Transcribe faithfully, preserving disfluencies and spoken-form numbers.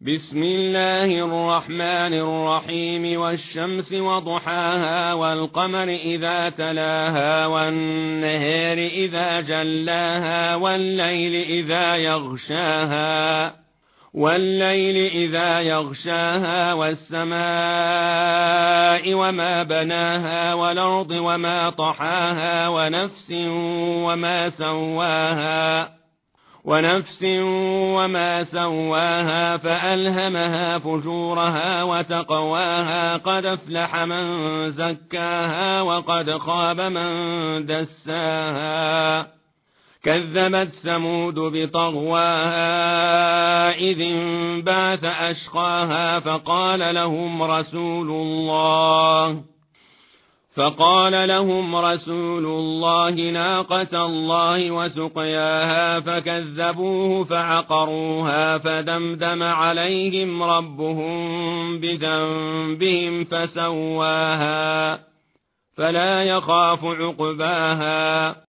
بسم الله الرحمن الرحيم والشمس وضحاها والقمر إذا تلاها والنهار إذا جلاها والليل إذا يغشاها والليل إذا يغشاها والسماء وما بناها والأرض وما طحاها ونفس وما سواها ونفس وما سواها فألهمها فجورها وتقواها قد أفلح من زكاها وقد خاب من دساها كذبت ثمود بطغواها إذ انبعث أشقاها فقال لهم رسول الله فقال لهم رسول الله ناقة الله وسقياها فكذبوه فعقروها فدمدم عليهم ربهم بذنبهم فسواها فلا يخاف عقباها